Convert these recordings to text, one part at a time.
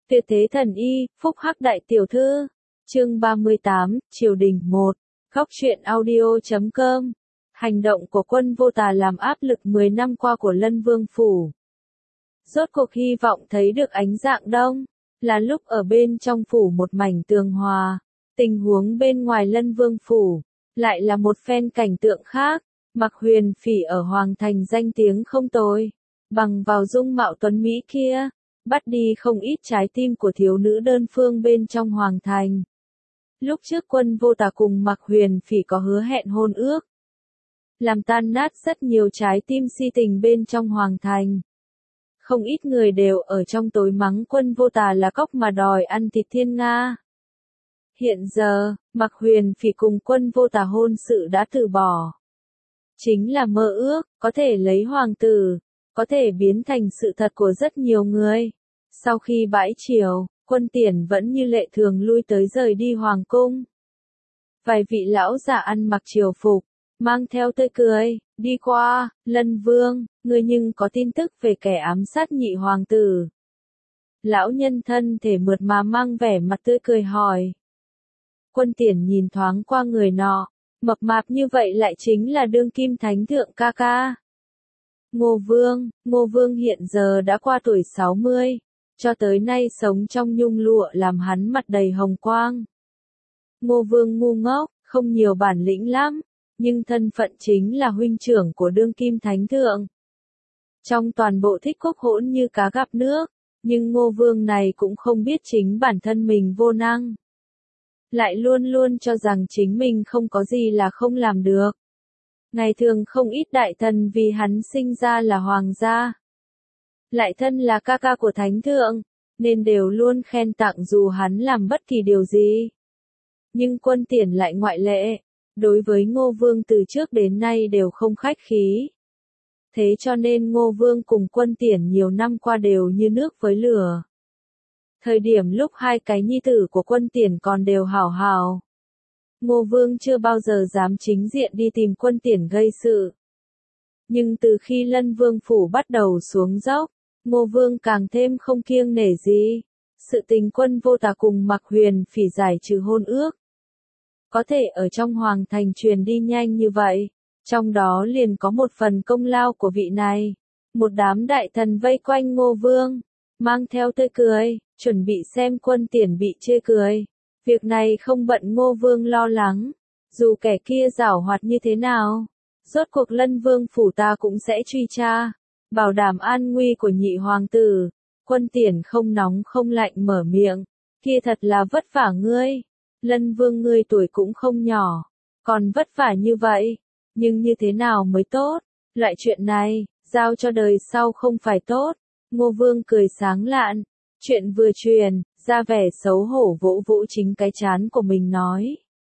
Tuyệt thế thần y, phúc hắc đại tiểu thư. Chương 38, Triều đình 1. Góc truyện audio.com. Hành động của Quân Vô Tà làm áp lực 10 năm qua của Lân Vương phủ. Rốt cuộc hy vọng thấy được ánh dạng đông, là lúc ở bên trong phủ một mảnh tường hòa, tình huống bên ngoài Lân Vương phủ lại là một phen cảnh tượng khác. Mặc Huyền Phỉ ở Hoàng Thành danh tiếng không tồi, bằng vào dung mạo tuấn mỹ kia, bắt đi không ít trái tim của thiếu nữ đơn phương bên trong Hoàng Thành. Lúc trước Quân Vô Tà cùng Mặc Huyền Phỉ có hứa hẹn hôn ước, làm tan nát rất nhiều trái tim si tình bên trong Hoàng Thành. Không ít người đều ở trong tối mắng Quân Vô Tà là cóc mà đòi ăn thịt thiên nga. Hiện giờ, Mặc Huyền Phỉ cùng Quân Vô Tà hôn sự đã từ bỏ. Chính là mơ ước, có thể lấy hoàng tử, có thể biến thành sự thật của rất nhiều người. Sau khi bãi triều, Quân Tiền vẫn như lệ thường lui tới rời đi hoàng cung. Vài vị lão giả ăn mặc triều phục, mang theo tươi cười, đi qua. Lân Vương, ngươi nhưng có tin tức về kẻ ám sát nhị hoàng tử? Lão nhân thân thể mượt mà mang vẻ mặt tươi cười hỏi. Quân Tiền nhìn thoáng qua người nọ, mập mạp như vậy lại chính là đương kim thánh thượng ca ca. Ngô Vương hiện giờ đã qua tuổi 60, cho tới nay sống trong nhung lụa làm hắn mặt đầy hồng quang. Ngô Vương ngu ngốc, không nhiều bản lĩnh lắm, nhưng thân phận chính là huynh trưởng của đương kim thánh thượng. Trong toàn bộ Thích Quốc hỗn như cá gặp nước, nhưng Ngô Vương này cũng không biết chính bản thân mình vô năng. Lại luôn luôn cho rằng chính mình không có gì là không làm được. Ngày thường không ít đại thần vì hắn sinh ra là hoàng gia, lại thân là ca ca của thánh thượng, nên đều luôn khen tặng dù hắn làm bất kỳ điều gì. Nhưng Quân Tiền lại ngoại lệ, đối với Ngô Vương từ trước đến nay đều không khách khí. Thế cho nên Ngô Vương cùng Quân Tiền nhiều năm qua đều như nước với lửa. Thời điểm lúc hai cái nhi tử của Quân Tiền còn đều hảo hảo, Ngô Vương chưa bao giờ dám chính diện đi tìm Quân Tiền gây sự. Nhưng từ khi Lân Vương phủ bắt đầu xuống dốc, Ngô Vương càng thêm không kiêng nể gì. Sự tình Quân Vô Tà cùng Mặc Huyền Phỉ giải trừ hôn ước, có thể ở trong Hoàng Thành truyền đi nhanh như vậy, trong đó liền có một phần công lao của vị này. Một đám đại thần vây quanh Ngô Vương, mang theo tươi cười, chuẩn bị xem Quân Tiền bị chê cười. Việc này không bận Ngô Vương lo lắng, dù kẻ kia giảo hoạt như thế nào, rốt cuộc Lân Vương phủ ta cũng sẽ truy tra, bảo đảm an nguy của nhị hoàng tử. Quân Tiền không nóng không lạnh mở miệng, kia thật là vất vả ngươi. Lân Vương ngươi tuổi cũng không nhỏ, còn vất vả như vậy, nhưng như thế nào mới tốt? Loại chuyện này, giao cho đời sau không phải tốt. Ngô Vương cười sáng lạn, chuyện vừa truyền, ra vẻ xấu hổ vỗ vỗ chính cái trán của mình nói.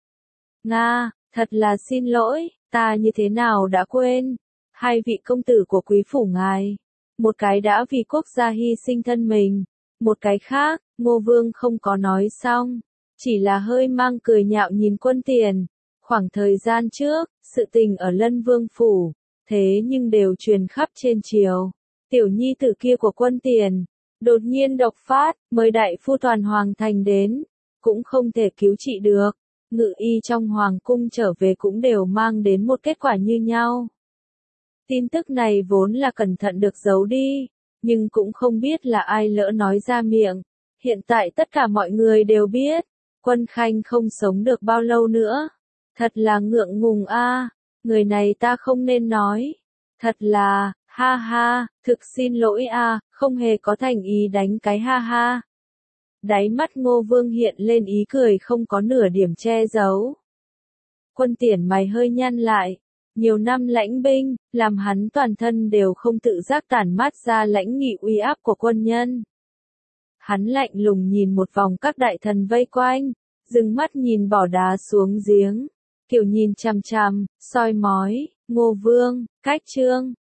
Nga, thật là xin lỗi, ta như thế nào đã quên. Hai vị công tử của quý phủ ngài, một cái đã vì quốc gia hy sinh thân mình, một cái khác, Ngô Vương không có nói xong, chỉ là hơi mang cười nhạo nhìn Quân Tiền. Khoảng thời gian trước, sự tình ở Lân Vương phủ, thế nhưng đều truyền khắp trên triều. Tiểu nhi tử kia của Quân Tiền, đột nhiên độc phát, mời đại phu toàn Hoàng Thành đến, cũng không thể cứu trị được. Ngự y trong Hoàng cung trở về cũng đều mang đến một kết quả như nhau. Tin tức này vốn là cẩn thận được giấu đi, nhưng cũng không biết là ai lỡ nói ra miệng. Hiện tại tất cả mọi người đều biết, Quân Khanh không sống được bao lâu nữa. Thật là ngượng ngùng a, người này ta không nên nói. Thật là, ha ha, thực xin lỗi a, không hề có thành ý đánh cái ha ha. Đáy mắt Ngô Vương hiện lên ý cười không có nửa điểm che giấu. Quân Tiền mày hơi nhăn lại, nhiều năm lãnh binh, làm hắn toàn thân đều không tự giác tản mát ra lãnh nghị uy áp của quân nhân. Hắn lạnh lùng nhìn một vòng các đại thần vây quanh, dừng mắt nhìn bỏ đá xuống giếng, kiểu nhìn chằm chằm, soi mói. Ngô Vương, cách trương,